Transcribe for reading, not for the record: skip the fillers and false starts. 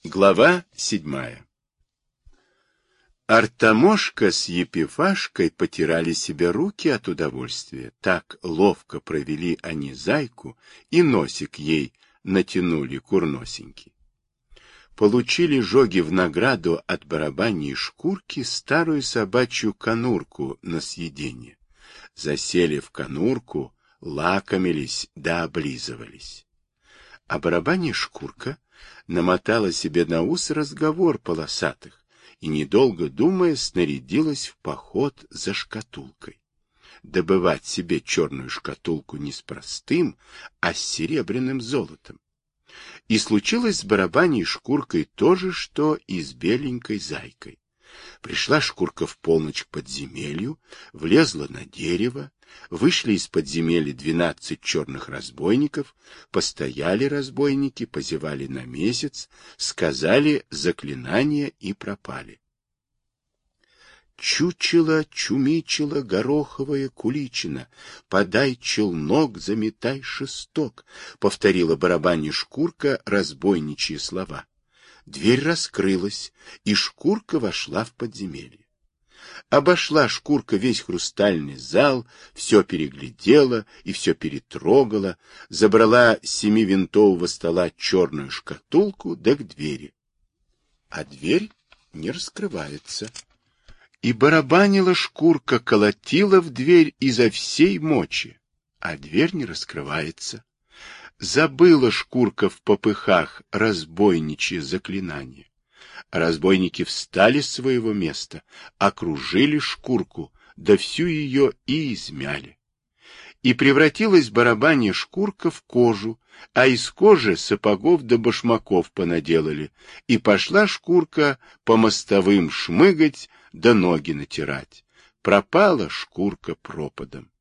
Глава 7. Артамошка с Епифашкой потирали себе руки от удовольствия. Так ловко провели они зайку, и носик ей натянули курносенький. Получили жоги в награду от барабаньей шкурки старую собачью конурку на съедение. Засели в конурку, лакомились да облизывались. А барабанья шкурка намотала себе на ус разговор полосатых и, недолго думая, снарядилась в поход за шкатулкой. Добывать себе черную шкатулку не с простым, а с серебряным золотом. И случилось с барабаньей шкуркой то же, что и с беленькой зайкой. Пришла шкурка в полночь к подземелью, влезла на дерево, вышли из подземелья 12 черных разбойников, постояли разбойники, позевали на месяц, сказали заклинание и пропали. Чучело, чумичело, гороховая куличина, подай челнок, заметай шесток, повторила барабанья шкурка разбойничьи слова. Дверь раскрылась, и шкурка вошла в подземелье. Обошла шкурка весь хрустальный зал, все переглядела и все перетрогала, забрала с 7-винтового стола черную шкатулку да к двери. А дверь не раскрывается. И барабанила шкурка, колотила в дверь изо всей мочи, а дверь не раскрывается. Забыла шкурка в попыхах разбойничье заклинание. Разбойники встали с своего места, окружили шкурку, да всю ее и измяли. И превратилась барабанья шкурка в кожу, а из кожи сапогов да башмаков понаделали, и пошла шкурка по мостовым шмыгать да ноги натирать. Пропала шкурка пропадом.